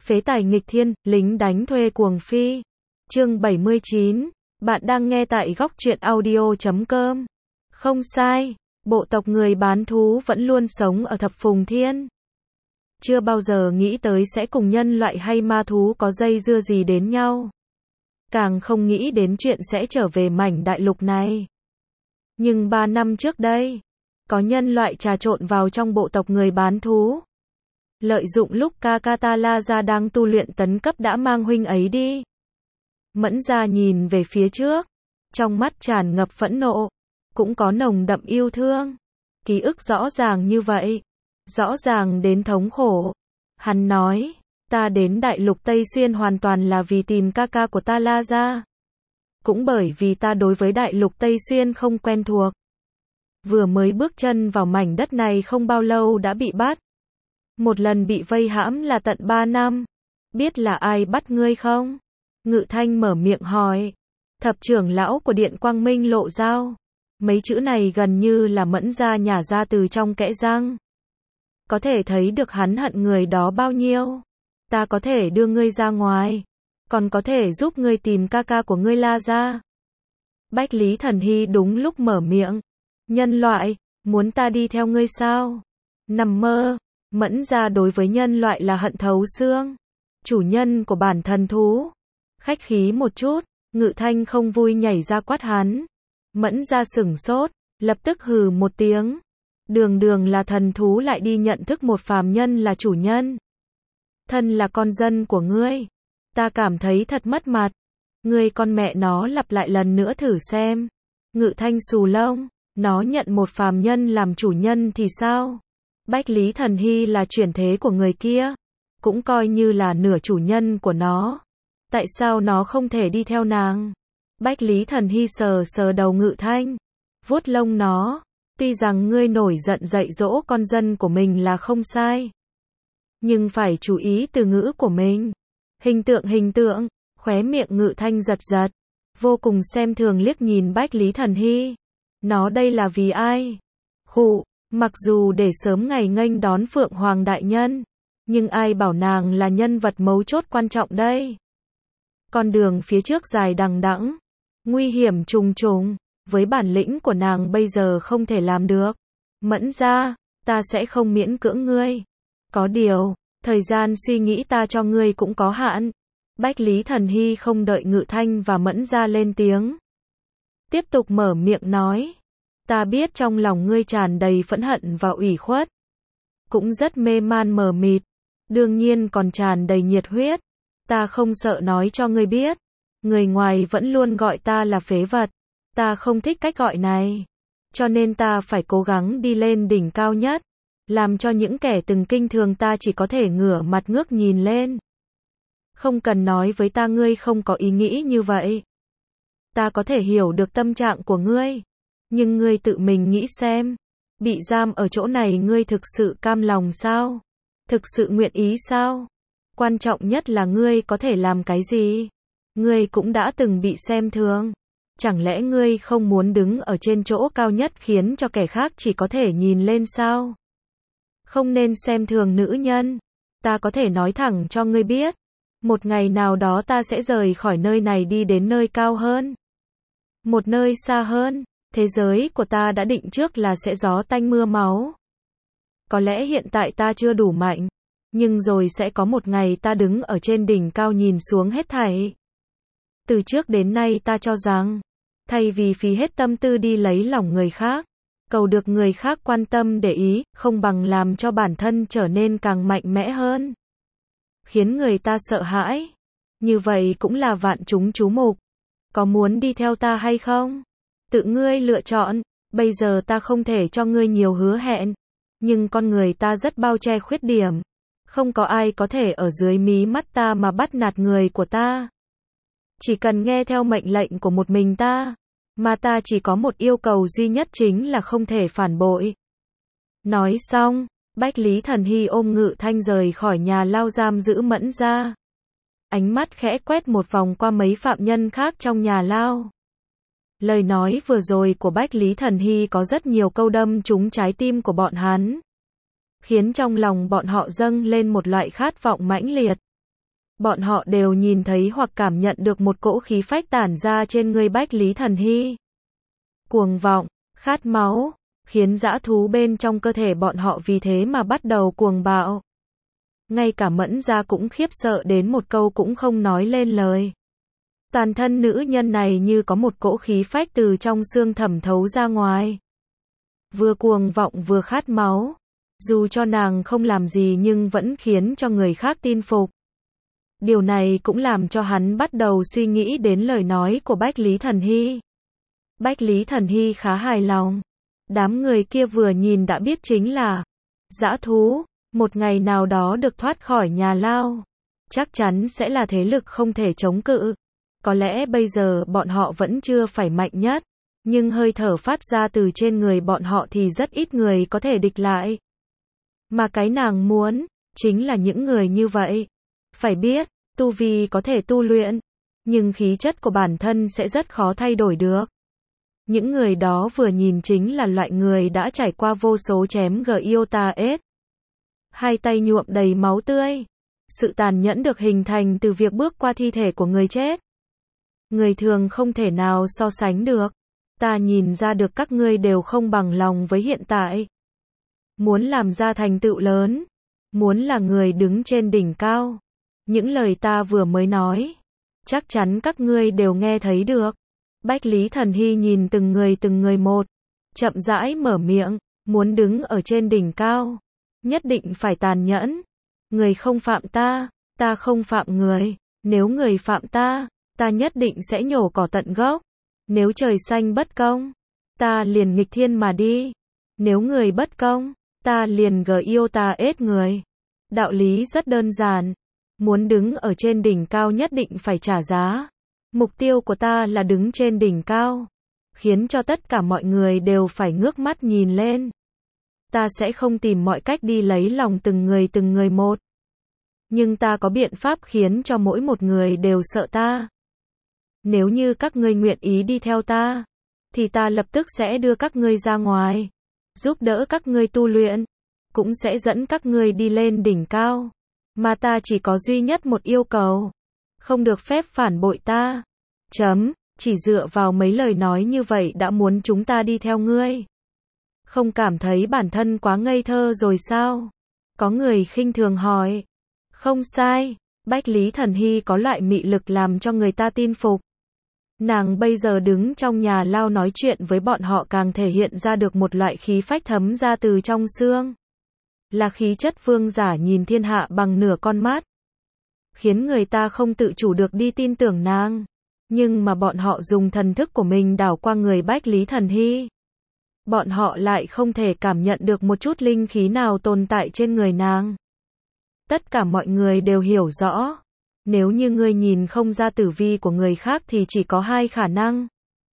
Phế tài nghịch thiên, lính đánh thuê cuồng phi. Chương 79. Bạn đang nghe tại góc truyện audio.com. Không sai, bộ tộc người bán thú vẫn luôn sống ở thập phùng thiên. Chưa bao giờ nghĩ tới sẽ cùng nhân loại hay ma thú có dây dưa gì đến nhau. Càng không nghĩ đến chuyện sẽ trở về mảnh đại lục này. Nhưng 3 năm trước đây, có nhân loại trà trộn vào trong bộ tộc người bán thú. Lợi dụng lúc Kakatalaza đang tu luyện tấn cấp đã mang huynh ấy đi. Mẫn Gia nhìn về phía trước, trong mắt tràn ngập phẫn nộ, cũng có nồng đậm yêu thương. Ký ức rõ ràng như vậy, rõ ràng đến thống khổ. Hắn nói, ta đến đại lục Tây Xuyên hoàn toàn là vì tìm ca của Talaza. Cũng bởi vì ta đối với đại lục Tây Xuyên không quen thuộc. Vừa mới bước chân vào mảnh đất này không bao lâu đã bị bắt. Một lần bị vây hãm là tận 3 năm. Biết là ai bắt ngươi không? Ngự Thanh mở miệng hỏi. Thập trưởng lão của Điện Quang Minh Lộ Giao. Mấy chữ này gần như là Mẫn Gia nhả ra từ trong kẽ răng. Có thể thấy được hắn hận người đó bao nhiêu. Ta có thể đưa ngươi ra ngoài. Còn có thể giúp ngươi tìm ca của ngươi La Gia. Bách Lý Thần Hy đúng lúc mở miệng. Nhân loại, muốn ta đi theo ngươi sao? Nằm mơ. Mẫn Gia đối với nhân loại là hận thấu xương. Chủ nhân của bản thần thú. Khách khí một chút, Ngự Thanh không vui nhảy ra quát hắn. Mẫn Gia sửng sốt, lập tức hừ một tiếng. Đường đường là thần thú lại đi nhận thức một phàm nhân là chủ nhân. Thân là con dân của ngươi. Ta cảm thấy thật mất mặt. Ngươi con mẹ nó lặp lại lần nữa thử xem. Ngự Thanh xù lông, nó nhận một phàm nhân làm chủ nhân thì sao? Bách Lý Thần Hy là chuyển thế của người kia, cũng coi như là nửa chủ nhân của nó. Tại sao nó không thể đi theo nàng? Bách Lý Thần Hy sờ sờ đầu Ngự Thanh, vuốt lông nó. Tuy rằng ngươi nổi giận dạy dỗ con dân của mình là không sai, nhưng phải chú ý từ ngữ của mình. Hình tượng, khóe miệng Ngự Thanh giật giật, vô cùng xem thường liếc nhìn Bách Lý Thần Hy. Nó đây là vì ai? Khụ. Mặc dù để sớm ngày nghênh đón Phượng Hoàng Đại Nhân, nhưng ai bảo nàng là nhân vật mấu chốt quan trọng đây? Con đường phía trước dài đằng đẵng, nguy hiểm trùng trùng, với bản lĩnh của nàng bây giờ không thể làm được. Mẫn Gia, ta sẽ không miễn cưỡng ngươi. Có điều, thời gian suy nghĩ ta cho ngươi cũng có hạn. Bách Lý Thần Hy không đợi Ngự Thanh và Mẫn Gia lên tiếng. Tiếp tục mở miệng nói. Ta biết trong lòng ngươi tràn đầy phẫn hận và ủy khuất. Cũng rất mê man mờ mịt. Đương nhiên còn tràn đầy nhiệt huyết. Ta không sợ nói cho ngươi biết. Người ngoài vẫn luôn gọi ta là phế vật. Ta không thích cách gọi này. Cho nên ta phải cố gắng đi lên đỉnh cao nhất. Làm cho những kẻ từng kinh thường ta chỉ có thể ngửa mặt ngước nhìn lên. Không cần nói với ta ngươi không có ý nghĩ như vậy. Ta có thể hiểu được tâm trạng của ngươi. Nhưng ngươi tự mình nghĩ xem, bị giam ở chỗ này ngươi thực sự cam lòng sao? Thực sự nguyện ý sao? Quan trọng nhất là ngươi có thể làm cái gì? Ngươi cũng đã từng bị xem thường. Chẳng lẽ ngươi không muốn đứng ở trên chỗ cao nhất khiến cho kẻ khác chỉ có thể nhìn lên sao? Không nên xem thường nữ nhân. Ta có thể nói thẳng cho ngươi biết. Một ngày nào đó ta sẽ rời khỏi nơi này đi đến nơi cao hơn. Một nơi xa hơn. Thế giới của ta đã định trước là sẽ gió tanh mưa máu. Có lẽ hiện tại ta chưa đủ mạnh, nhưng rồi sẽ có một ngày ta đứng ở trên đỉnh cao nhìn xuống hết thảy. Từ trước đến nay ta cho rằng, thay vì phí hết tâm tư đi lấy lòng người khác, cầu được người khác quan tâm để ý, không bằng làm cho bản thân trở nên càng mạnh mẽ hơn. Khiến người ta sợ hãi. Như vậy cũng là vạn chúng chú mục. Có muốn đi theo ta hay không? Tự ngươi lựa chọn, bây giờ ta không thể cho ngươi nhiều hứa hẹn, nhưng con người ta rất bao che khuyết điểm. Không có ai có thể ở dưới mí mắt ta mà bắt nạt người của ta. Chỉ cần nghe theo mệnh lệnh của một mình ta, mà ta chỉ có một yêu cầu duy nhất chính là không thể phản bội. Nói xong, Bách Lý Thần Hy ôm Ngự Thanh rời khỏi nhà lao giam giữ Mẫn Gia. Ánh mắt khẽ quét một vòng qua mấy phạm nhân khác trong nhà lao. Lời nói vừa rồi của Bách Lý Thần Hy có rất nhiều câu đâm trúng trái tim của bọn hắn. Khiến trong lòng bọn họ dâng lên một loại khát vọng mãnh liệt. Bọn họ đều nhìn thấy hoặc cảm nhận được một cỗ khí phách tản ra trên người Bách Lý Thần Hy. Cuồng vọng, khát máu, khiến dã thú bên trong cơ thể bọn họ vì thế mà bắt đầu cuồng bạo. Ngay cả Mẫn Gia cũng khiếp sợ đến một câu cũng không nói lên lời. Toàn thân nữ nhân này như có một cỗ khí phách từ trong xương thẩm thấu ra ngoài. Vừa cuồng vọng vừa khát máu. Dù cho nàng không làm gì nhưng vẫn khiến cho người khác tin phục. Điều này cũng làm cho hắn bắt đầu suy nghĩ đến lời nói của Bách Lý Thần Hy. Bách Lý Thần Hy khá hài lòng. Đám người kia vừa nhìn đã biết chính là dã thú, một ngày nào đó được thoát khỏi nhà lao. Chắc chắn sẽ là thế lực không thể chống cự. Có lẽ bây giờ bọn họ vẫn chưa phải mạnh nhất, nhưng hơi thở phát ra từ trên người bọn họ thì rất ít người có thể địch lại. Mà cái nàng muốn, chính là những người như vậy. Phải biết, tu vi có thể tu luyện, nhưng khí chất của bản thân sẽ rất khó thay đổi được. Những người đó vừa nhìn chính là loại người đã trải qua vô số chém Gyota-S. Hai tay nhuộm đầy máu tươi. Sự tàn nhẫn được hình thành từ việc bước qua thi thể của người chết. Người thường không thể nào so sánh được. Ta nhìn ra được các ngươi đều không bằng lòng với hiện tại. Muốn làm ra thành tựu lớn. Muốn là người đứng trên đỉnh cao. Những lời ta vừa mới nói. Chắc chắn các ngươi đều nghe thấy được. Bách Lý Thần Hy nhìn từng người một. Chậm rãi mở miệng. Muốn đứng ở trên đỉnh cao. Nhất định phải tàn nhẫn. Người không phạm ta. Ta không phạm người. Nếu người phạm ta. Ta nhất định sẽ nhổ cỏ tận gốc. Nếu trời xanh bất công. Ta liền nghịch thiên mà đi. Nếu người bất công. Ta liền Gyota-S người. Đạo lý rất đơn giản. Muốn đứng ở trên đỉnh cao nhất định phải trả giá. Mục tiêu của ta là đứng trên đỉnh cao. Khiến cho tất cả mọi người đều phải ngước mắt nhìn lên. Ta sẽ không tìm mọi cách đi lấy lòng từng người một. Nhưng ta có biện pháp khiến cho mỗi một người đều sợ ta. Nếu như các ngươi nguyện ý đi theo ta, thì ta lập tức sẽ đưa các ngươi ra ngoài. Giúp đỡ các ngươi tu luyện. Cũng sẽ dẫn các ngươi đi lên đỉnh cao. Mà ta chỉ có duy nhất một yêu cầu. Không được phép phản bội ta. Chỉ dựa vào mấy lời nói như vậy đã muốn chúng ta đi theo ngươi. Không cảm thấy bản thân quá ngây thơ rồi sao? Có người khinh thường hỏi. Không sai. Bách Lý Thần Hy có loại mị lực làm cho người ta tin phục. Nàng bây giờ đứng trong nhà lao nói chuyện với bọn họ càng thể hiện ra được một loại khí phách thấm ra từ trong xương. Là khí chất vương giả nhìn thiên hạ bằng nửa con mắt. Khiến người ta không tự chủ được đi tin tưởng nàng. Nhưng mà bọn họ dùng thần thức của mình đảo qua người Bách Lý Thần Hy. Bọn họ lại không thể cảm nhận được một chút linh khí nào tồn tại trên người nàng. Tất cả mọi người đều hiểu rõ. Nếu như ngươi nhìn không ra tử vi của người khác thì chỉ có hai khả năng.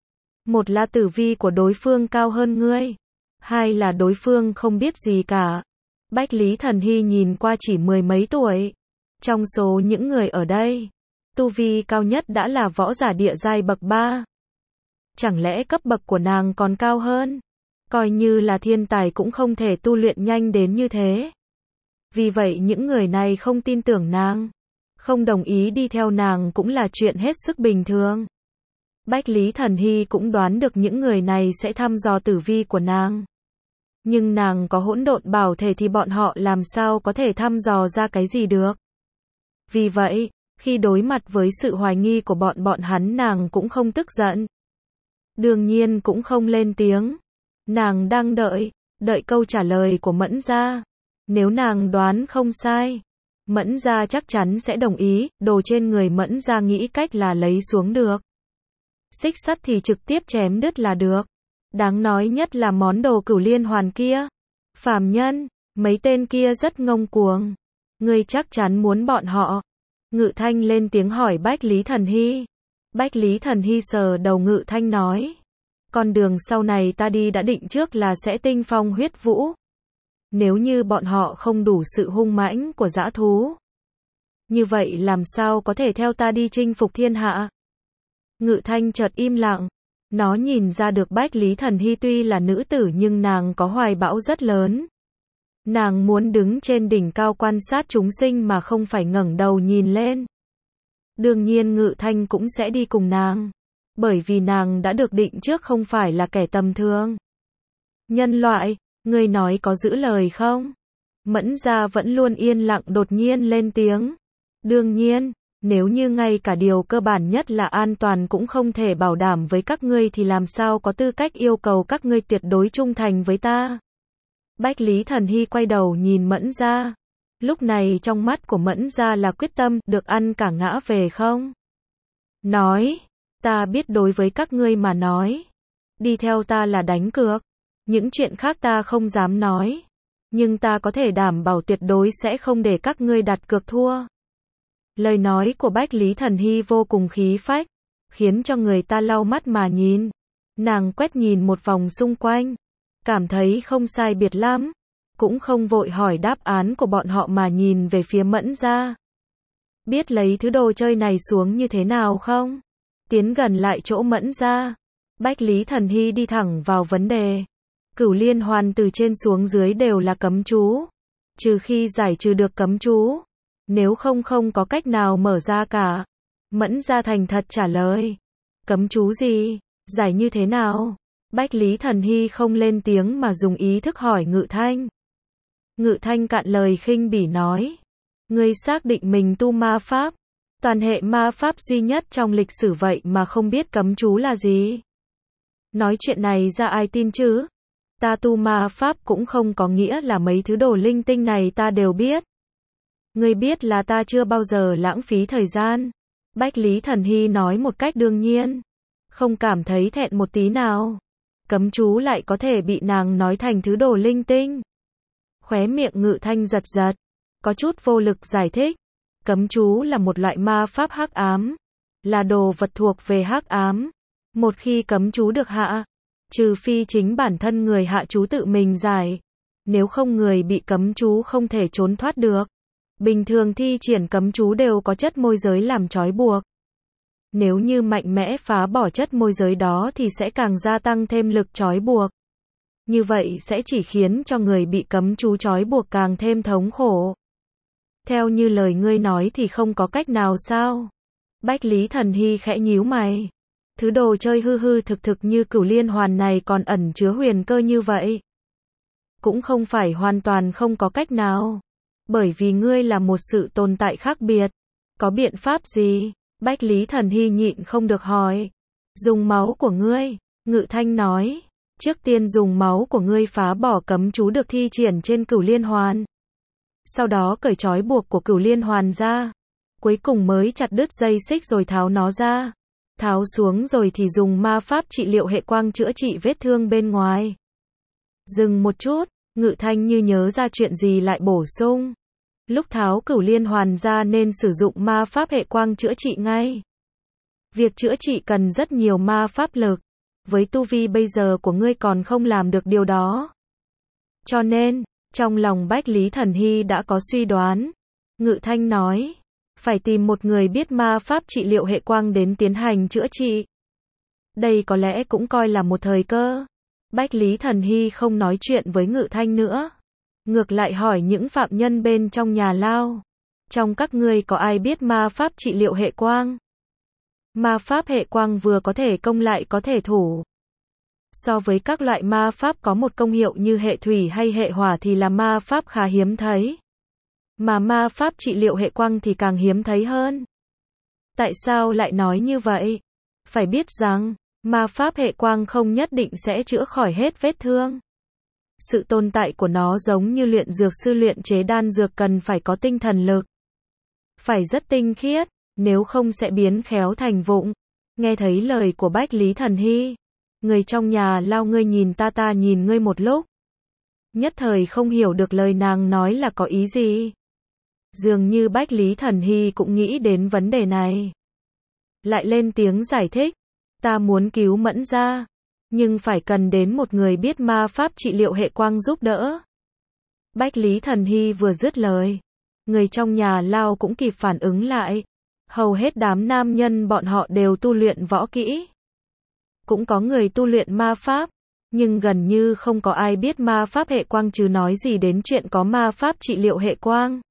Một là tử vi của đối phương cao hơn ngươi. Hai là đối phương không biết gì cả. Bách Lý Thần Hy nhìn qua chỉ mười mấy tuổi. Trong số những người ở đây, tu vi cao nhất đã là võ giả địa giai bậc 3. Chẳng lẽ cấp bậc của nàng còn cao hơn? Coi như là thiên tài cũng không thể tu luyện nhanh đến như thế. Vì vậy những người này không tin tưởng nàng. Không đồng ý đi theo nàng cũng là chuyện hết sức bình thường. Bách Lý Thần Hy cũng đoán được những người này sẽ thăm dò tử vi của nàng. Nhưng nàng có hỗn độn bảo thể thì bọn họ làm sao có thể thăm dò ra cái gì được. Vì vậy, khi đối mặt với sự hoài nghi của bọn hắn nàng cũng không tức giận. Đương nhiên cũng không lên tiếng. Nàng đang đợi câu trả lời của Mẫn Gia. Nếu nàng đoán không sai, Mẫn Gia chắc chắn sẽ đồng ý, đồ trên người Mẫn Gia nghĩ cách là lấy xuống được. Xích sắt thì trực tiếp chém đứt là được. Đáng nói nhất là món đồ cửu liên hoàn kia. Phàm nhân, mấy tên kia rất ngông cuồng. Ngươi chắc chắn muốn bọn họ. Ngự Thanh lên tiếng hỏi Bách Lý Thần Hy. Bách Lý Thần Hy sờ đầu Ngự Thanh nói. Con đường sau này ta đi đã định trước là sẽ tinh phong huyết vũ. Nếu như bọn họ không đủ sự hung mãnh của dã thú, như vậy làm sao có thể theo ta đi chinh phục thiên hạ? Ngự Thanh chợt im lặng. Nó nhìn ra được Bách Lý Thần Hy tuy là nữ tử nhưng nàng có hoài bão rất lớn. Nàng muốn đứng trên đỉnh cao quan sát chúng sinh mà không phải ngẩng đầu nhìn lên. Đương nhiên Ngự Thanh cũng sẽ đi cùng nàng. Bởi vì nàng đã được định trước không phải là kẻ tầm thường. Nhân loại, ngươi nói có giữ lời không? Mẫn Gia vẫn luôn yên lặng đột nhiên lên tiếng. Đương nhiên, nếu như ngay cả điều cơ bản nhất là an toàn cũng không thể bảo đảm với các ngươi thì làm sao có tư cách yêu cầu các ngươi tuyệt đối trung thành với ta. Bách Lý Thần Hy quay đầu nhìn Mẫn Gia. Lúc này trong mắt của Mẫn Gia là quyết tâm, được ăn cả ngã về không? Nói, ta biết đối với các ngươi mà nói, đi theo ta là đánh cược. Những chuyện khác ta không dám nói. Nhưng ta có thể đảm bảo tuyệt đối sẽ không để các ngươi đặt cược thua. Lời nói của Bách Lý Thần Hy vô cùng khí phách, khiến cho người ta lau mắt mà nhìn. Nàng quét nhìn một vòng xung quanh, cảm thấy không sai biệt lắm, cũng không vội hỏi đáp án của bọn họ mà nhìn về phía Mẫn Gia. Biết lấy thứ đồ chơi này xuống như thế nào không? Tiến gần lại chỗ Mẫn Gia, Bách Lý Thần Hy đi thẳng vào vấn đề. Cửu Liên Hoàn từ trên xuống dưới đều là cấm chú. Trừ khi giải trừ được cấm chú, nếu không không có cách nào mở ra cả. Mẫn Gia thành thật trả lời. Cấm chú gì? Giải như thế nào? Bách Lý Thần Hy không lên tiếng mà dùng ý thức hỏi Ngự Thanh. Ngự Thanh cạn lời khinh bỉ nói. Ngươi xác định mình tu ma pháp, toàn hệ ma pháp duy nhất trong lịch sử vậy mà không biết cấm chú là gì? Nói chuyện này ra ai tin chứ? Ta tu ma pháp cũng không có nghĩa là mấy thứ đồ linh tinh này ta đều biết. Ngươi biết là ta chưa bao giờ lãng phí thời gian. Bách Lý Thần Hy nói một cách đương nhiên, không cảm thấy thẹn một tí nào. Cấm chú lại có thể bị nàng nói thành thứ đồ linh tinh. Khóe miệng Ngự Thanh giật giật, có chút vô lực giải thích. Cấm chú là một loại ma pháp hắc ám, là đồ vật thuộc về hắc ám. Một khi cấm chú được hạ, trừ phi chính bản thân người hạ chú tự mình giải, nếu không người bị cấm chú không thể trốn thoát được. Bình thường thi triển cấm chú đều có chất môi giới làm trói buộc. Nếu như mạnh mẽ phá bỏ chất môi giới đó thì sẽ càng gia tăng thêm lực trói buộc. Như vậy sẽ chỉ khiến cho người bị cấm chú trói buộc càng thêm thống khổ. Theo như lời ngươi nói thì không có cách nào sao? Bách Lý Thần Hy khẽ nhíu mày. Thứ đồ chơi hư hư thực thực như Cửu Liên Hoàn này còn ẩn chứa huyền cơ như vậy. Cũng không phải hoàn toàn không có cách nào. Bởi vì ngươi là một sự tồn tại khác biệt. Có biện pháp gì? Bách Lý Thần Hy nhịn không được hỏi. Dùng máu của ngươi, Ngự Thanh nói. Trước tiên dùng máu của ngươi phá bỏ cấm chú được thi triển trên Cửu Liên Hoàn. Sau đó cởi trói buộc của Cửu Liên Hoàn ra. Cuối cùng mới chặt đứt dây xích rồi tháo nó ra. Tháo xuống rồi thì dùng ma pháp trị liệu hệ quang chữa trị vết thương bên ngoài. Dừng một chút, Ngự Thanh như nhớ ra chuyện gì lại bổ sung. Lúc tháo Cửu Liên Hoàn ra nên sử dụng ma pháp hệ quang chữa trị ngay. Việc chữa trị cần rất nhiều ma pháp lực. Với tu vi bây giờ của ngươi còn không làm được điều đó. Cho nên, trong lòng Bách Lý Thần Hy đã có suy đoán. Ngự Thanh nói, phải tìm một người biết ma pháp trị liệu hệ quang đến tiến hành chữa trị. Đây có lẽ cũng coi là một thời cơ. Bách Lý Thần Hy không nói chuyện với Ngự Thanh nữa. Ngược lại hỏi những phạm nhân bên trong nhà lao. Trong các ngươi có ai biết ma pháp trị liệu hệ quang? Ma pháp hệ quang vừa có thể công lại có thể thủ. So với các loại ma pháp có một công hiệu như hệ thủy hay hệ hỏa thì là ma pháp khá hiếm thấy. Mà ma pháp trị liệu hệ quang thì càng hiếm thấy hơn. Tại sao lại nói như vậy? Phải biết rằng, ma pháp hệ quang không nhất định sẽ chữa khỏi hết vết thương. Sự tồn tại của nó giống như luyện dược sư luyện chế đan dược cần phải có tinh thần lực. Phải rất tinh khiết, nếu không sẽ biến khéo thành vụng. Nghe thấy lời của Bách Lý Thần Hy, người trong nhà lao ngươi nhìn ta nhìn ngươi một lúc. Nhất thời không hiểu được lời nàng nói là có ý gì. Dường như Bách Lý Thần Hy cũng nghĩ đến vấn đề này. Lại lên tiếng giải thích. Ta muốn cứu Mẫn Gia, nhưng phải cần đến một người biết ma pháp trị liệu hệ quang giúp đỡ. Bách Lý Thần Hy vừa dứt lời, người trong nhà lao cũng kịp phản ứng lại. Hầu hết đám nam nhân bọn họ đều tu luyện võ kỹ. Cũng có người tu luyện ma pháp. Nhưng gần như không có ai biết ma pháp hệ quang chứ nói gì đến chuyện có ma pháp trị liệu hệ quang.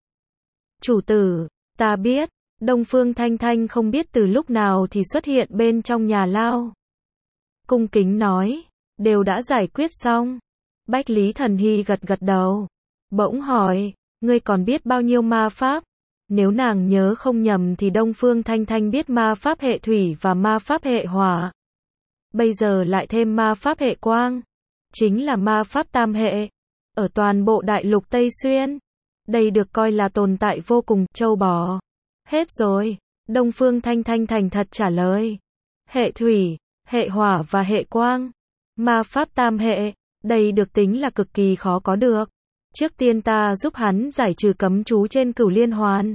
Chủ tử, ta biết. Đông Phương Thanh Thanh không biết từ lúc nào thì xuất hiện bên trong nhà lao. Cung kính nói, đều đã giải quyết xong. Bách Lý Thần Hy gật gật đầu. Bỗng hỏi, ngươi còn biết bao nhiêu ma pháp? Nếu nàng nhớ không nhầm thì Đông Phương Thanh Thanh biết ma pháp hệ thủy và ma pháp hệ hỏa. Bây giờ lại thêm ma pháp hệ quang. Chính là ma pháp tam hệ. Ở toàn bộ đại lục Tây Xuyên. Đây được coi là tồn tại vô cùng trâu bò. Hết rồi. Đông Phương Thanh Thanh thành thật trả lời. Hệ thủy, hệ hỏa và hệ quang. Ma pháp tam hệ. Đây được tính là cực kỳ khó có được. Trước tiên ta giúp hắn giải trừ cấm chú trên cửu liên hoàn.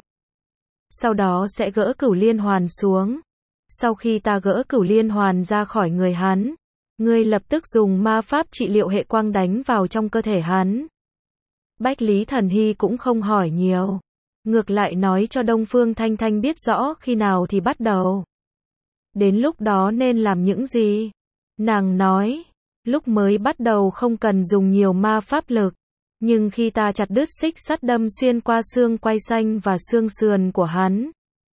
Sau đó sẽ gỡ cửu liên hoàn xuống. Sau khi ta gỡ cửu liên hoàn ra khỏi người hắn, ngươi lập tức dùng ma pháp trị liệu hệ quang đánh vào trong cơ thể hắn. Bách Lý Thần Hy cũng không hỏi nhiều. Ngược lại nói cho Đông Phương Thanh Thanh biết rõ khi nào thì bắt đầu. Đến lúc đó nên làm những gì? Nàng nói, lúc mới bắt đầu không cần dùng nhiều ma pháp lực. Nhưng khi ta chặt đứt xích sắt đâm xuyên qua xương quai xanh và xương sườn của hắn,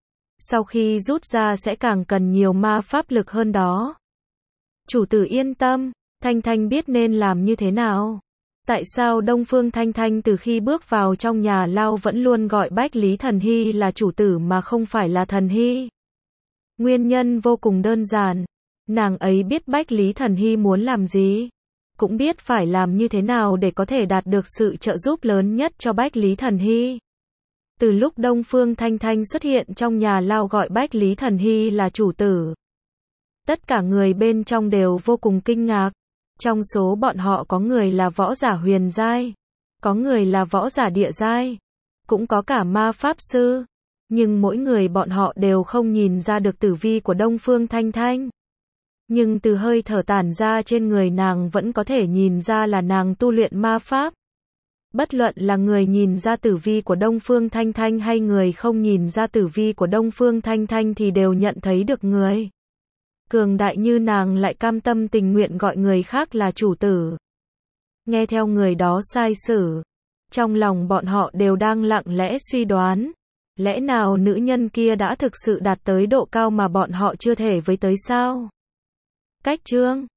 sau khi rút ra sẽ càng cần nhiều ma pháp lực hơn đó. Chủ tử yên tâm, Thanh Thanh biết nên làm như thế nào. Tại sao Đông Phương Thanh Thanh từ khi bước vào trong nhà lao vẫn luôn gọi Bách Lý Thần Hy là chủ tử mà không phải là Thần Hy? Nguyên nhân vô cùng đơn giản. Nàng ấy biết Bách Lý Thần Hy muốn làm gì. Cũng biết phải làm như thế nào để có thể đạt được sự trợ giúp lớn nhất cho Bách Lý Thần Hy. Từ lúc Đông Phương Thanh Thanh xuất hiện trong nhà lao gọi Bách Lý Thần Hy là chủ tử, tất cả người bên trong đều vô cùng kinh ngạc. Trong số bọn họ có người là võ giả huyền giai, có người là võ giả địa giai, cũng có cả ma pháp sư. Nhưng mỗi người bọn họ đều không nhìn ra được tử vi của Đông Phương Thanh Thanh. Nhưng từ hơi thở tản ra trên người nàng vẫn có thể nhìn ra là nàng tu luyện ma pháp. Bất luận là người nhìn ra tử vi của Đông Phương Thanh Thanh hay người không nhìn ra tử vi của Đông Phương Thanh Thanh thì đều nhận thấy được người cường đại như nàng lại cam tâm tình nguyện gọi người khác là chủ tử. Nghe theo người đó sai sử. Trong lòng bọn họ đều đang lặng lẽ suy đoán. Lẽ nào nữ nhân kia đã thực sự đạt tới độ cao mà bọn họ chưa thể với tới sao? Cách chương